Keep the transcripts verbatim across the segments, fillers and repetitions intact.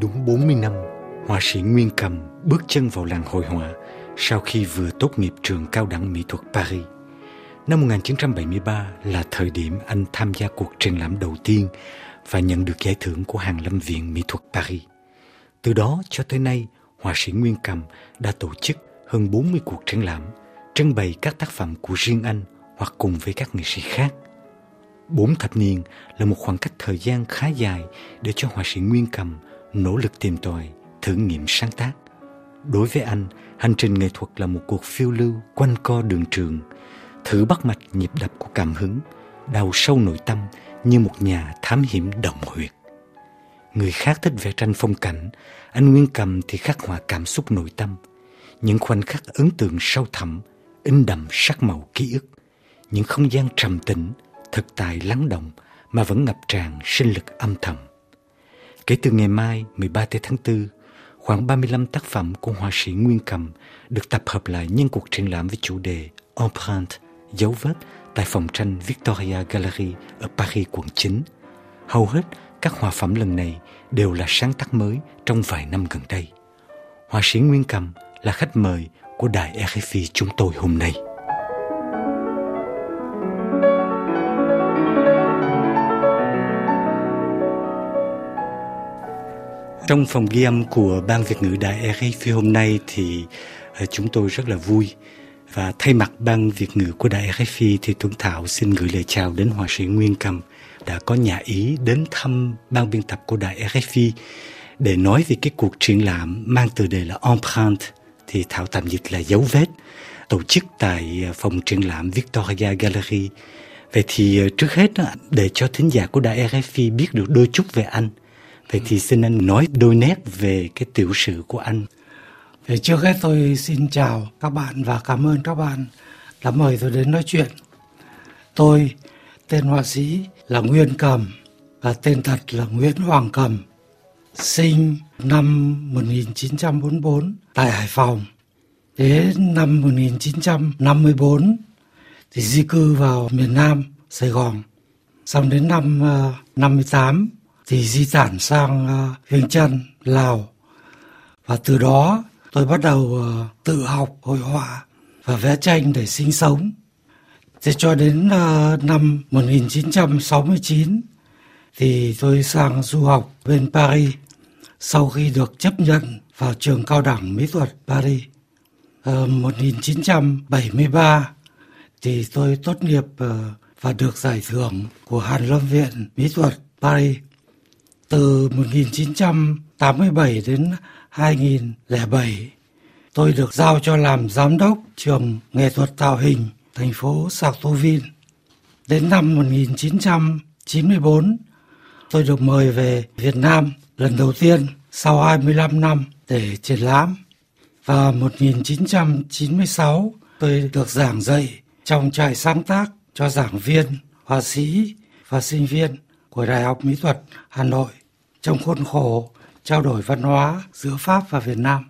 đúng bốn mươi năm, họa sĩ Nguyên Cầm bước chân vào làng hội họa sau khi vừa tốt nghiệp trường cao đẳng mỹ thuật Paris. Năm một nghìn chín trăm bảy mươi ba là thời điểm anh tham gia cuộc triển lãm đầu tiên và nhận được giải thưởng của Hàn Lâm Viện Mỹ thuật Paris. Từ đó cho tới nay, họa sĩ Nguyên Cầm đã tổ chức hơn bốn mươi cuộc triển lãm, trưng bày các tác phẩm của riêng anh hoặc cùng với các nghệ sĩ khác. Bốn thập niên là một khoảng cách thời gian khá dài để cho họa sĩ Nguyên Cầm nỗ lực tìm tòi, thử nghiệm sáng tác. Đối với anh, hành trình nghệ thuật là một cuộc phiêu lưu quanh co đường trường, thử bắt mạch nhịp đập của cảm hứng, đào sâu nội tâm như một nhà thám hiểm động huyệt. Người khác thích vẽ tranh phong cảnh, anh Nguyên Cầm thì khắc họa cảm xúc nội tâm, những khoảnh khắc ấn tượng sâu thẳm, in đậm sắc màu ký ức, những không gian trầm tĩnh, thực tại lắng động mà vẫn ngập tràn sinh lực âm thầm. Kể từ ngày mai mười ba tháng tư, khoảng ba mươi lăm tác phẩm của họa sĩ Nguyên Cầm được tập hợp lại nhân cuộc triển lãm với chủ đề Empreinte, dấu vết tại phòng tranh Victoria Gallery ở Paris quận chín. Hầu hết các họa phẩm lần này đều là sáng tác mới trong vài năm gần đây. Họa sĩ Nguyên Cầm là khách mời của đài rờ ép i chúng tôi hôm nay. Trong phòng ghi âm của Ban Việt ngữ đài rờ ép i hôm nay thì chúng tôi rất là vui. Và thay mặt Ban Việt ngữ của đài rờ ép i thì Tuấn Thảo xin gửi lời chào đến họa sĩ Nguyên Cầm đã có nhà ý đến thăm ban biên tập của đài rờ ép i để nói về cái cuộc triển lãm mang tựa đề là Empreinte, thì Thảo tạm dịch là dấu vết, tổ chức tại phòng triển lãm Victoria Gallery. Vậy thì trước hết để cho thính giả của đài rờ ép i biết được đôi chút về anh, vậy thì xin anh nói đôi nét về cái tiểu sử của anh. Về trước hết tôi xin chào các bạn và cảm ơn các bạn đã mời tôi đến nói chuyện. Tôi tên họa sĩ là Nguyên Cầm và tên thật là Nguyễn Hoàng Cầm. Sinh năm một nghìn chín trăm bốn mươi tư tại Hải Phòng. Đến năm một nghìn chín trăm năm mươi tư thì di cư vào miền Nam, Sài Gòn. Xong đến năm uh, năm mươi tám thì di tản sang uh, Viêng Chăn, Lào. Và từ đó tôi bắt đầu uh, tự học hội họa và vẽ tranh để sinh sống. Thế cho đến uh, năm một nghìn chín trăm sáu mươi chín thì tôi sang du học bên Paris sau khi được chấp nhận vào trường cao đẳng mỹ thuật Paris. Uh, một nghìn chín trăm bảy mươi ba thì tôi tốt nghiệp uh, và được giải thưởng của Hàn Lâm Viện Mỹ thuật Paris. Từ một nghìn chín trăm tám mươi bảy đến hai nghìn lẻ bảy, tôi được giao cho làm giám đốc trường nghệ thuật tạo hình thành phố Sartrouville. Đến năm một nghìn chín trăm chín mươi tư, tôi được mời về Việt Nam lần đầu tiên sau hai mươi lăm năm để triển lãm. Và một nghìn chín trăm chín mươi sáu, tôi được giảng dạy trong trại sáng tác cho giảng viên, họa sĩ và sinh viên của Đại học Mỹ thuật Hà Nội trong khuôn khổ trao đổi văn hóa giữa Pháp và Việt Nam.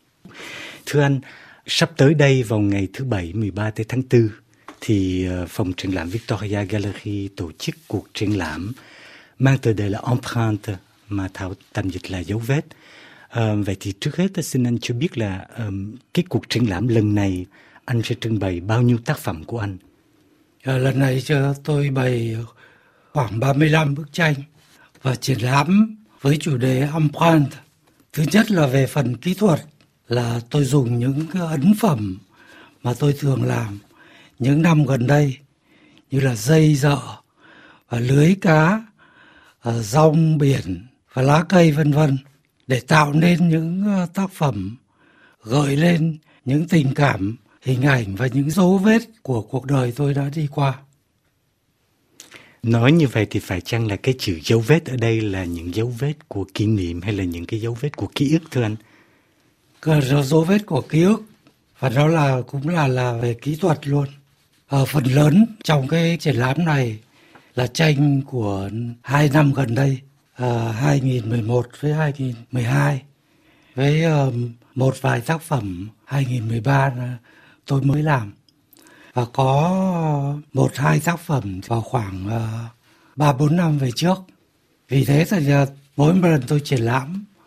Thưa anh, sắp tới đây vào ngày thứ Bảy mười ba tháng tư thì phòng triển lãm Victoria Gallery tổ chức cuộc triển lãm mang tựa đề là Empreinte mà Thảo tạm dịch là dấu vết. À, vậy thì trước hết xin anh cho biết là um, cái cuộc triển lãm lần này anh sẽ trưng bày bao nhiêu tác phẩm của anh? À, lần này tôi bày khoảng ba mươi lăm bức tranh và triển lãm với chủ đề Empreinte. Thứ nhất là về phần kỹ thuật, là tôi dùng những cái ấn phẩm mà tôi thường làm những năm gần đây như là dây dợ và lưới cá, rong biển và lá cây vân vân để tạo nên những tác phẩm gợi lên những tình cảm, hình ảnh và những dấu vết của cuộc đời tôi đã đi qua. Nói như vậy thì phải chăng là cái chữ dấu vết ở đây là những dấu vết của kỷ niệm hay là những cái dấu vết của ký ức thưa anh? Cái dấu vết của ký ức và đó là cũng là là về kỹ thuật luôn. Ở phần lớn trong cái triển lãm này là tranh của hai năm gần đây, à, hai nghìn mười một với hai nghìn mười hai, với uh, một vài tác phẩm hai nghìn mười ba là tôi mới làm. Và có một hai tác phẩm vào khoảng uh, ba bốn năm về trước. Vì thế thì uh, mỗi một lần tôi triển lãm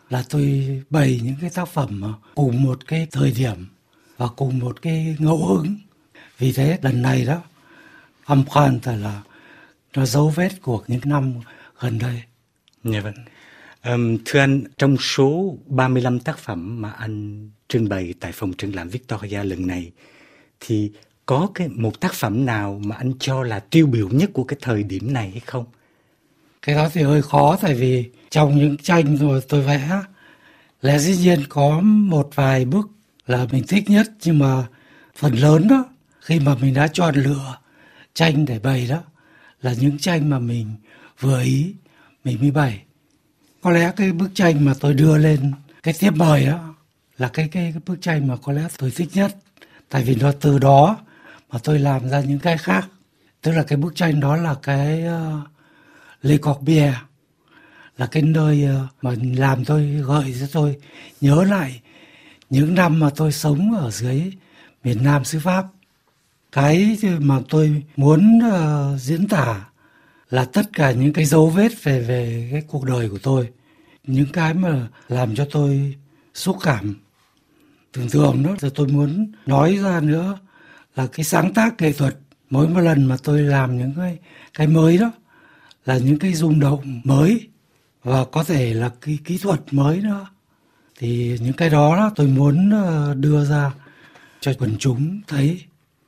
là tôi bày những cái tác phẩm mà cùng một cái thời điểm và cùng một cái ngẫu hứng. Vì thế lần này đó, Âm Khoan là nó dấu vết của những năm gần đây. Dạ vâng. Um, thưa anh, trong số ba mươi lăm tác phẩm mà anh trưng bày tại phòng triển lãm Victoria lần này, thì có cái một tác phẩm nào mà anh cho là tiêu biểu nhất của cái thời điểm này hay không? Cái đó thì hơi khó, tại vì trong những tranh rồi tôi vẽ, lẽ dĩ nhiên có một vài bức là mình thích nhất, nhưng mà phần lớn đó, khi mà mình đã chọn lựa tranh để bày đó, là những tranh mà mình vừa ý, mình mới bày. Có lẽ cái bức tranh mà tôi đưa lên cái thiếp mời đó là cái, cái, cái bức tranh mà có lẽ tôi thích nhất. Tại vì nó từ đó mà tôi làm ra những cái khác. Tức là cái bức tranh đó là cái uh, Le Corbusier, là cái nơi uh, mà làm tôi gợi cho tôi nhớ lại những năm mà tôi sống ở dưới miền Nam xứ Pháp. Cái mà tôi muốn uh, diễn tả là tất cả những cái dấu vết về về cái cuộc đời của tôi, những cái mà làm cho tôi xúc cảm. Thường thường đó thì tôi muốn nói ra nữa là cái sáng tác nghệ thuật, mỗi một lần mà tôi làm những cái cái mới đó là những cái rung động mới và có thể là cái kỹ thuật mới nữa. Thì những cái đó, đó tôi muốn đưa ra cho quần chúng thấy.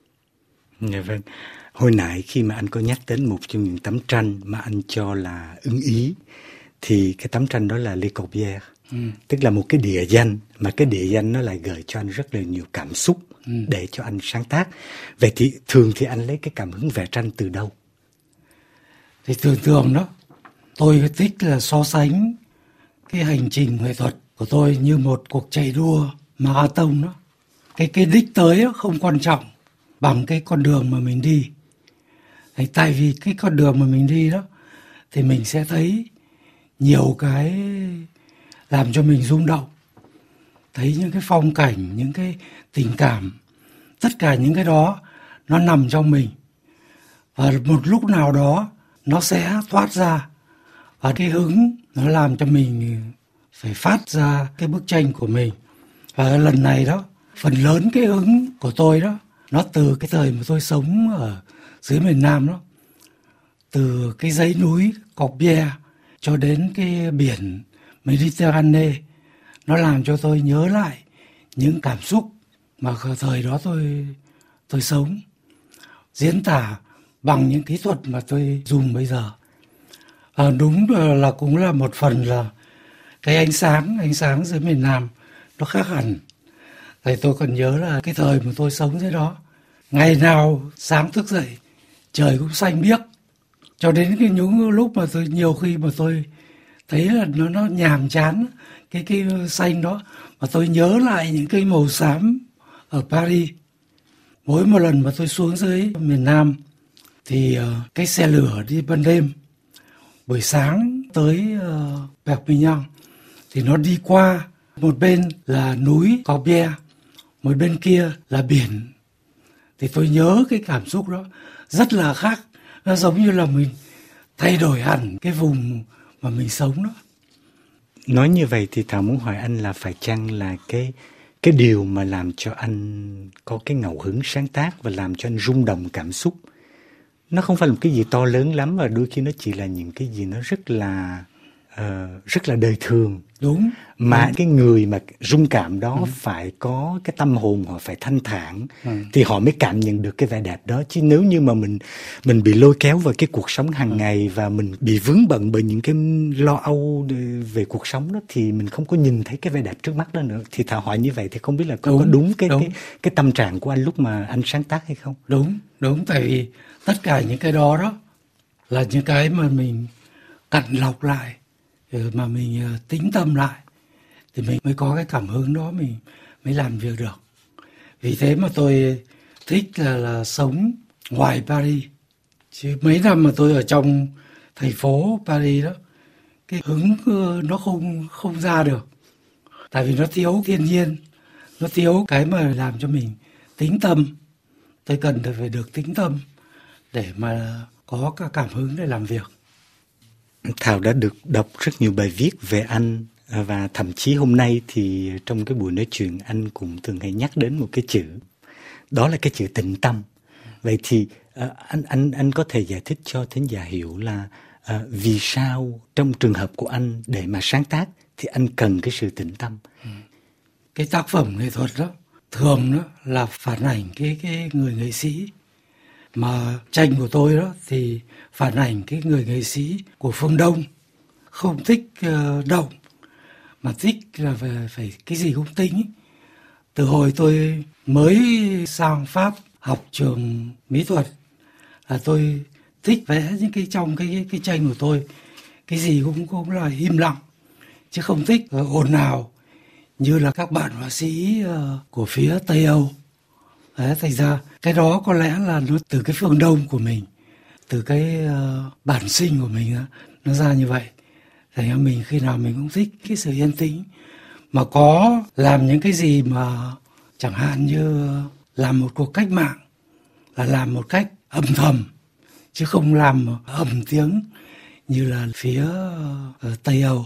Dạ vâng. Hồi nãy khi mà anh có nhắc đến một trong những tấm tranh mà anh cho là ưng ý, thì cái tấm tranh đó là Le Corbusier. Ừ. Tức là một cái địa danh, mà cái địa danh nó lại gợi cho anh rất là nhiều cảm xúc ừ. để cho anh sáng tác. Vậy thì thường thì anh lấy cái cảm hứng vẽ tranh từ đâu? Thì thường thường đó, tôi thích là so sánh cái hành trình nghệ thuật của tôi như một cuộc chạy đua marathon đó. Cái, cái đích tới đó không quan trọng bằng cái con đường mà mình đi. Thì tại vì cái con đường mà mình đi đó thì mình sẽ thấy nhiều cái làm cho mình rung động, thấy những cái phong cảnh, những cái tình cảm, tất cả những cái đó nó nằm trong mình, và một lúc nào đó nó sẽ thoát ra, và cái hứng nó làm cho mình phải phát ra cái bức tranh của mình. Và lần này đó, phần lớn cái hứng của tôi đó nó từ cái thời mà tôi sống ở dưới miền Nam đó, từ cái dãy núi Corbusier cho đến cái biển Mediterranean, nó làm cho tôi nhớ lại những cảm xúc mà thời đó tôi tôi sống, diễn tả bằng những kỹ thuật mà tôi dùng bây giờ. À, đúng là cũng là một phần là cái ánh sáng, ánh sáng dưới miền Nam nó khác hẳn. Thì tôi còn nhớ là cái thời mà tôi sống dưới đó, ngày nào sáng thức dậy trời cũng xanh biếc, cho đến cái những lúc mà tôi nhiều khi mà tôi thấy là nó nó nhàm chán cái cái xanh đó, mà tôi nhớ lại những cái màu xám ở Paris. Mỗi một lần mà tôi xuống dưới miền Nam thì uh, cái xe lửa đi ban đêm, buổi sáng tới uh, Perpignan thì nó đi qua một bên là núi Corbusier, một bên kia là biển. Thì tôi nhớ cái cảm xúc đó rất là khác. Nó giống như là mình thay đổi hẳn cái vùng mà mình sống đó. Nói như vậy thì Thảo muốn hỏi anh là phải chăng là cái cái điều mà làm cho anh có cái ngẫu hứng sáng tác và làm cho anh rung động cảm xúc, nó không phải là một cái gì to lớn lắm, và đôi khi nó chỉ là những cái gì nó rất là uh, rất là đời thường. Đúng. Mà đúng. cái người mà rung cảm đó ừ. phải có cái tâm hồn, họ phải thanh thản ừ. thì họ mới cảm nhận được cái vẻ đẹp đó. Chứ nếu như mà mình mình bị lôi kéo vào cái cuộc sống hàng ừ. ngày và mình bị vướng bận bởi những cái lo âu về cuộc sống đó, thì mình không có nhìn thấy cái vẻ đẹp trước mắt đó nữa. Thì Thảo hỏi như vậy thì không biết là có đúng, có đúng, cái, đúng. cái cái tâm trạng của anh lúc mà anh sáng tác hay không? Đúng, đúng. Tại vì tất cả những cái đó đó là những cái mà mình cặn lọc lại, mà mình tĩnh tâm lại, thì mình mới có cái cảm hứng đó, mình mới làm việc được. Vì thế mà tôi thích là, là sống ngoài Paris. Chứ mấy năm mà tôi ở trong thành phố Paris đó, cái hứng nó không không ra được. Tại vì nó thiếu thiên nhiên, nó thiếu cái mà làm cho mình tĩnh tâm. Tôi cần phải được tĩnh tâm để mà có cả cảm hứng để làm việc. Thảo đã được đọc rất nhiều bài viết về anh Và thậm chí hôm nay thì trong cái buổi nói chuyện anh cũng thường hay nhắc đến một cái chữ, đó là cái chữ tĩnh tâm. Vậy thì uh, anh anh anh có thể giải thích cho thính giả hiểu là uh, vì sao trong trường hợp của anh để mà sáng tác thì anh cần cái sự tĩnh tâm? Ừ. Cái tác phẩm nghệ thuật đó thường đó là phản ảnh cái cái người nghệ sĩ, mà tranh của tôi đó thì phản ảnh cái người nghệ sĩ của phương Đông, không thích uh, động mà thích là về phải cái gì cũng tính ý. Từ hồi tôi mới sang Pháp học trường mỹ thuật là tôi thích vẽ những cái trong cái cái, cái tranh của tôi cái gì cũng cũng là im lặng, chứ không thích uh, ồn ào như là các bạn họa sĩ uh, của phía Tây Âu. Đấy, thành ra cái đó có lẽ là nó từ cái phương Đông của mình, từ cái uh, bản sinh của mình đó, nó ra như vậy. Thành ra mình khi nào mình cũng thích cái sự yên tĩnh, mà có làm những cái gì mà chẳng hạn như làm một cuộc cách mạng là làm một cách âm thầm, chứ không làm ầm tiếng như là phía uh, Tây Âu.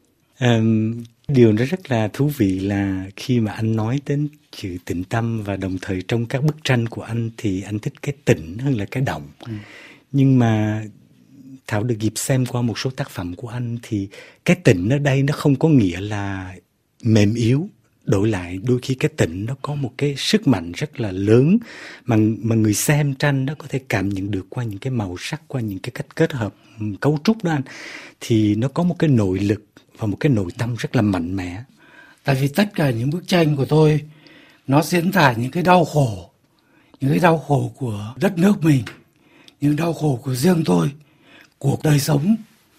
Um, điều đó rất là thú vị là khi mà anh nói đến chữ tĩnh tâm, và đồng thời trong các bức tranh của anh thì anh thích cái tĩnh hơn là cái động. Ừ. Nhưng mà Thảo được dịp xem qua một số tác phẩm của anh thì cái tĩnh ở đây nó không có nghĩa là mềm yếu. Đổi lại đôi khi cái tĩnh nó có một cái sức mạnh rất là lớn mà, mà người xem tranh nó có thể cảm nhận được qua những cái màu sắc, qua những cái cách kết hợp cấu trúc đó anh. Thì nó có một cái nội lực và một cái nội tâm rất là mạnh mẽ. Tại vì tất cả những bức tranh của tôi nó diễn tả những cái đau khổ, những cái đau khổ của đất nước mình, những đau khổ của riêng tôi, của đời sống,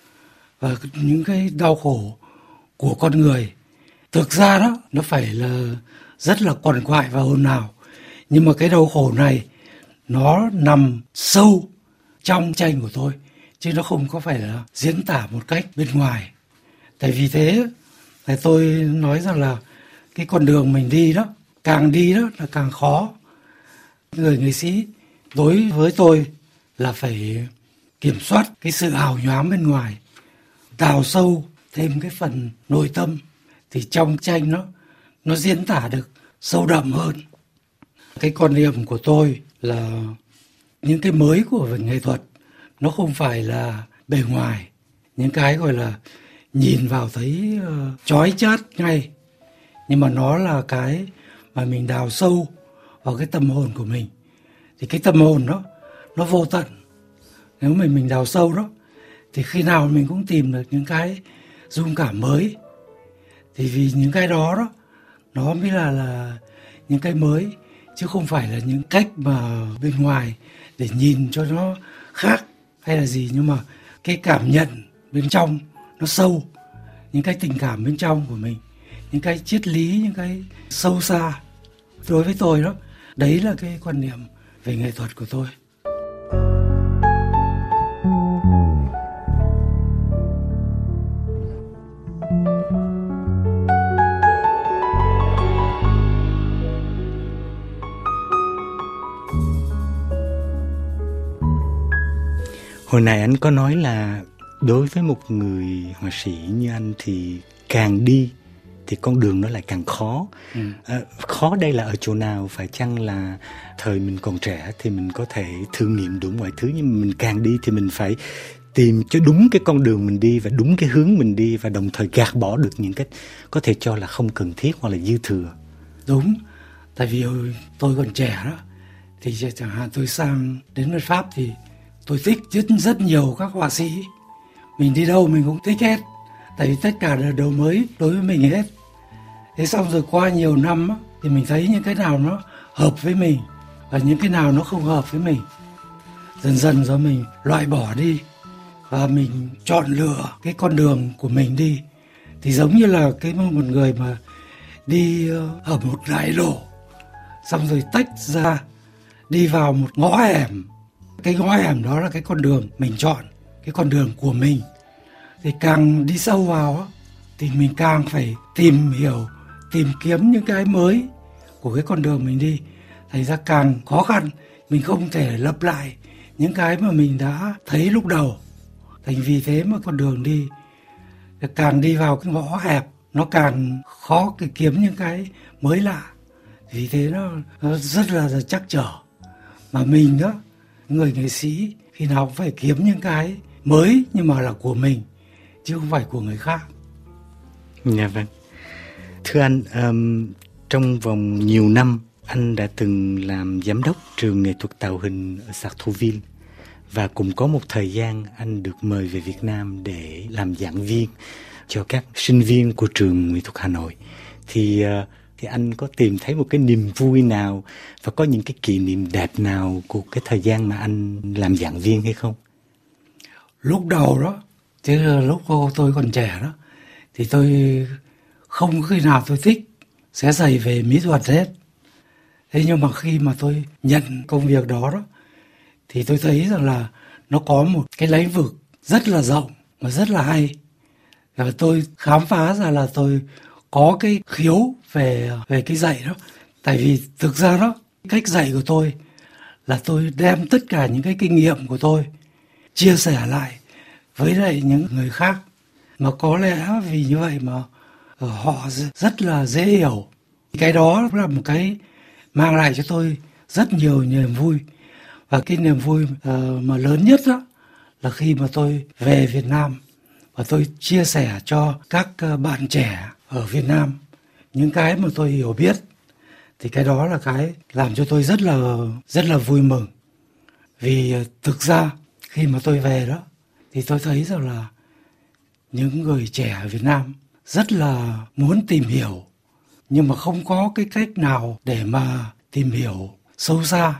và những cái đau khổ của con người. Thực ra đó nó phải là rất là quằn quại và ồn ào, nhưng mà cái đau khổ này nó nằm sâu trong tranh của tôi, chứ nó không có phải là diễn tả một cách bên ngoài. Tại vì thế thì tôi nói rằng là cái con đường mình đi đó, càng đi đó là càng khó. Người nghệ sĩ đối với tôi là phải kiểm soát cái sự hào nhoáng bên ngoài, đào sâu thêm cái phần nội tâm, thì trong tranh nó nó diễn tả được sâu đậm hơn. Cái quan niệm của tôi là những cái mới của về nghệ thuật nó không phải là bề ngoài, những cái gọi là nhìn vào thấy uh, chói chát ngay, nhưng mà nó là cái mà mình đào sâu vào cái tâm hồn của mình. Thì cái tâm hồn đó nó vô tận, nếu mà mình đào sâu đó thì khi nào mình cũng tìm được những cái rung cảm mới. Thì vì những cái đó đó nó mới là là những cái mới, chứ không phải là những cách mà bên ngoài để nhìn cho nó khác hay là gì. Nhưng mà cái cảm nhận bên trong nó sâu, những cái tình cảm bên trong của mình, những cái triết lý, những cái sâu xa. Đối với tôi đó, đấy là cái quan niệm về nghệ thuật của tôi. Hồi nãy anh có nói là đối với một người họa sĩ như anh thì càng đi thì con đường nó lại càng khó. Ừ. À, khó đây là ở chỗ nào? Phải chăng là thời mình còn trẻ thì mình có thể thử nghiệm đủ mọi thứ, nhưng mình càng đi thì mình phải tìm cho đúng cái con đường mình đi và đúng cái hướng mình đi, và đồng thời gạt bỏ được những cái có thể cho là không cần thiết hoặc là dư thừa. Đúng, tại vì tôi còn trẻ đó, thì chẳng hạn tôi sang đến nước Pháp thì tôi thích rất, rất nhiều các họa sĩ. Mình đi đâu mình cũng thích hết, tại vì tất cả là đồ mới đối với mình hết. Thế xong rồi qua nhiều năm á, thì mình thấy những cái nào nó hợp với mình và những cái nào nó không hợp với mình. Dần dần rồi mình loại bỏ đi và mình chọn lựa cái con đường của mình đi. Thì giống như là cái một người mà đi ở một đại lộ, xong rồi tách ra đi vào một ngõ hẻm. Cái ngõ hẻm đó là cái con đường mình chọn, cái con đường của mình. Thì càng đi sâu vào á, thì mình càng phải tìm hiểu, tìm kiếm những cái mới của cái con đường mình đi. Thành ra càng khó khăn, mình không thể lặp lại những cái mà mình đã thấy lúc đầu. Thành vì thế mà con đường đi càng đi vào cái ngõ hẹp nó càng khó cái kiếm những cái mới lạ. Vì thế nó, nó rất là, là trắc trở. Mà mình đó, người nghệ sĩ khi nào cũng phải kiếm những cái mới nhưng mà là của mình, chứ không phải của người khác. Dạ vâng. Thưa anh, um, trong vòng nhiều năm anh đã từng làm giám đốc trường nghệ thuật tạo hình ở Sartrouville, và cũng có một thời gian anh được mời về Việt Nam để làm giảng viên cho các sinh viên của trường nghệ thuật Hà Nội. Thì uh, thì anh có tìm thấy một cái niềm vui nào và có những cái kỷ niệm đẹp nào của cái thời gian mà anh làm giảng viên hay không? Lúc đầu đó, chứ lúc tôi còn trẻ đó, thì tôi không có khi nào tôi thích xé giày về mỹ thuật hết. Thế nhưng mà khi mà tôi nhận công việc đó đó, thì tôi thấy rằng là nó có một cái lĩnh vực rất là rộng và rất là hay. Và tôi khám phá ra là tôi có cái khiếu về về cái dạy đó. Tại vì thực ra đó, cách dạy của tôi là tôi đem tất cả những cái kinh nghiệm của tôi chia sẻ lại với lại những người khác. Mà có lẽ vì như vậy mà họ rất là dễ hiểu. Cái đó là một cái mang lại cho tôi rất nhiều niềm vui. Và cái niềm vui uh, mà lớn nhất đó là khi mà tôi về Việt Nam và tôi chia sẻ cho các uh, bạn trẻ ở Việt Nam những cái mà tôi hiểu biết, thì cái đó là cái làm cho tôi rất là rất là vui mừng. Vì uh, thực ra khi mà tôi về đó thì tôi thấy rằng là những người trẻ ở Việt Nam rất là muốn tìm hiểu, nhưng mà không có cái cách nào để mà tìm hiểu sâu xa.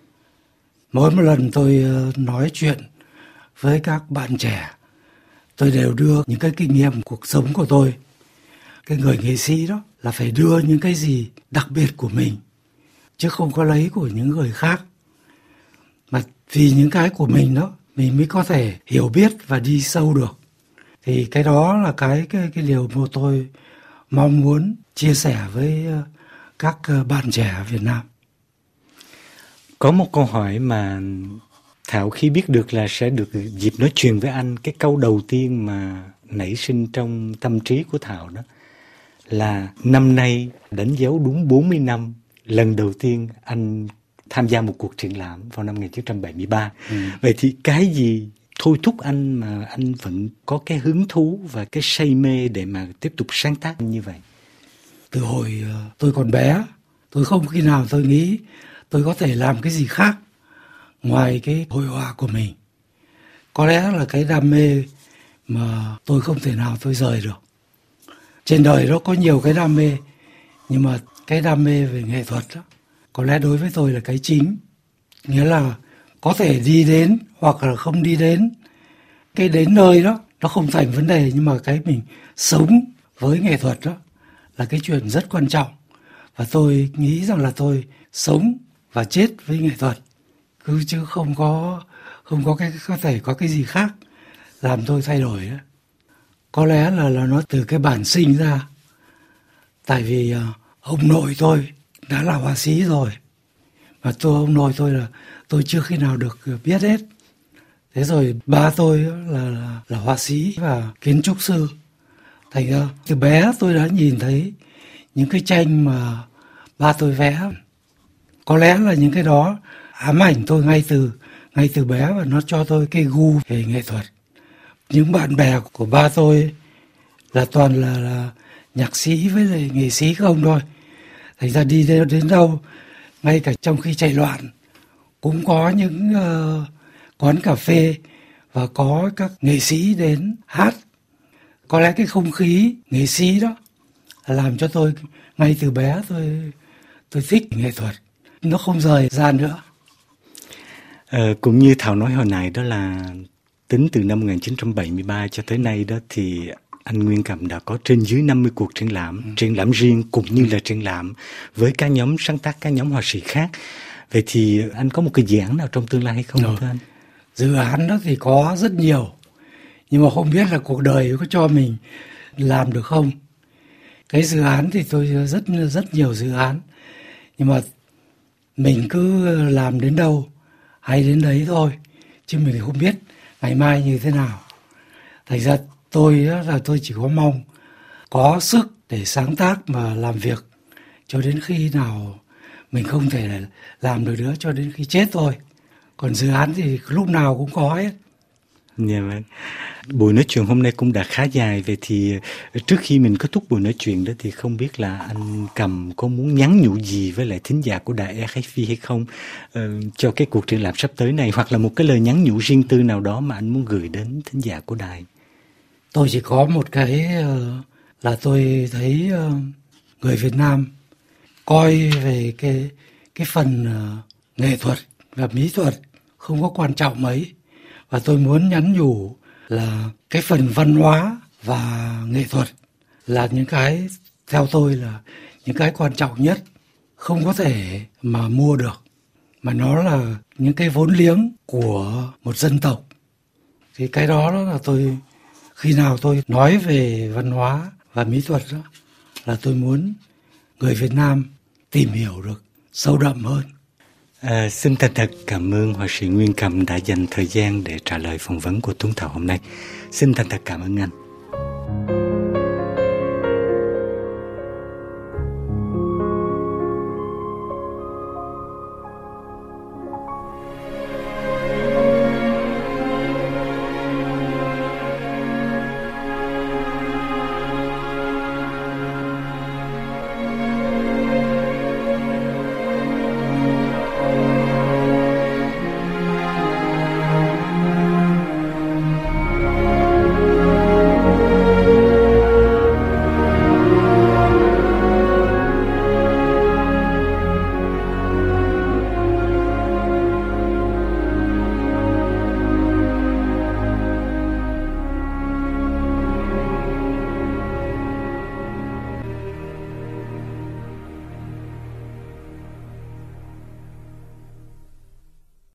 Mỗi một lần tôi nói chuyện với các bạn trẻ, tôi đều đưa những cái kinh nghiệm cuộc sống của tôi. Cái người nghệ sĩ đó là phải đưa những cái gì đặc biệt của mình, chứ không có lấy của những người khác. Mà vì những cái của mình đó, mình mới có thể hiểu biết và đi sâu được. Thì cái đó là cái, cái, cái điều mà tôi mong muốn chia sẻ với các bạn trẻ ở Việt Nam. Có một câu hỏi mà Thảo khi biết được là sẽ được dịp nói chuyện với anh, cái câu đầu tiên mà nảy sinh trong tâm trí của Thảo đó là năm nay đánh dấu đúng bốn mươi năm lần đầu tiên anh tham gia một cuộc triển lãm vào năm một nghìn chín trăm bảy mươi ba. Ừ. Vậy thì cái gì thôi thúc anh mà anh vẫn có cái hứng thú và cái say mê để mà tiếp tục sáng tác như vậy? Từ hồi tôi còn bé, tôi không khi nào tôi nghĩ tôi có thể làm cái gì khác ngoài cái hội họa của mình. Có lẽ là cái đam mê mà tôi không thể nào tôi rời được. Trên đời đó có nhiều cái đam mê, nhưng mà cái đam mê về nghệ thuật đó, có lẽ đối với tôi là cái chính. Nghĩa là có thể đi đến hoặc là không đi đến. Cái đến nơi đó nó không thành vấn đề, nhưng mà cái mình sống với nghệ thuật đó là cái chuyện rất quan trọng. Và tôi nghĩ rằng là tôi sống và chết với nghệ thuật, cứ chứ không có không có cái có thể có cái gì khác làm tôi thay đổi đó. Có lẽ là là nó từ cái bản sinh ra. Tại vì uh, ông nội tôi đã là họa sĩ rồi, và tôi ông nội tôi là tôi chưa khi nào được biết hết. Thế rồi ba tôi là là, là họa sĩ và kiến trúc sư. Thành ra từ bé tôi đã nhìn thấy những cái tranh mà ba tôi vẽ. Có lẽ là những cái đó ám ảnh tôi ngay từ ngay từ bé, và nó cho tôi cái gu về nghệ thuật. Những bạn bè của ba tôi là toàn là, là nhạc sĩ với lại nghệ sĩ không thôi. Thành ra đi đến, đến đâu, ngay cả trong khi chạy loạn, cũng có những uh, quán cà phê và có các nghệ sĩ đến hát. Có lẽ cái không khí nghệ sĩ đó làm cho tôi ngay từ bé tôi tôi thích nghệ thuật, nó không rời ra nữa. Ờ, cũng như Thảo nói hồi nãy đó là tính từ năm một nghìn chín trăm bảy mươi ba cho tới nay đó thì anh Nguyên Cầm đã có trên dưới năm mươi cuộc triển lãm, ừ. triển lãm riêng cũng như là triển lãm với các nhóm sáng tác, các nhóm họa sĩ khác. Vậy thì anh có một cái dự án nào trong tương lai hay không? Rồi. Thưa anh? Dự án đó thì có rất nhiều, nhưng mà không biết là cuộc đời có cho mình làm được không. Cái dự án thì tôi rất rất nhiều dự án, nhưng mà mình cứ làm đến đâu hay đến đấy thôi, chứ mình không biết ngày mai như thế nào. Thành ra tôi là tôi chỉ có mong có sức để sáng tác mà làm việc cho đến khi nào mình không thể làm được nữa, cho đến khi chết thôi. Còn dự án thì lúc nào cũng có hết. Dạ vâng. Buổi nói chuyện hôm nay cũng đã khá dài. Vậy thì trước khi mình kết thúc buổi nói chuyện đó thì không biết là anh Cầm có muốn nhắn nhủ gì với lại thính giả của đài rờ ép pê hay không, ờ, cho cái cuộc triển lãm sắp tới này, hoặc là một cái lời nhắn nhủ riêng tư nào đó mà anh muốn gửi đến thính giả của đài? Tôi chỉ có một cái là tôi thấy người Việt Nam coi về cái cái phần nghệ thuật và mỹ thuật không có quan trọng mấy, và tôi muốn nhắn nhủ là cái phần văn hóa và nghệ thuật là những cái theo tôi là những cái quan trọng nhất, không có thể mà mua được, mà nó là những cái vốn liếng của một dân tộc. Thì cái đó là tôi khi nào tôi nói về văn hóa và mỹ thuật đó là tôi muốn người Việt Nam tìm hiểu được sâu đậm hơn. À, xin thành thật cảm ơn họa sĩ Nguyên Cầm đã dành thời gian để trả lời phỏng vấn của Tuấn Thảo hôm nay. Xin thành thật cảm ơn anh.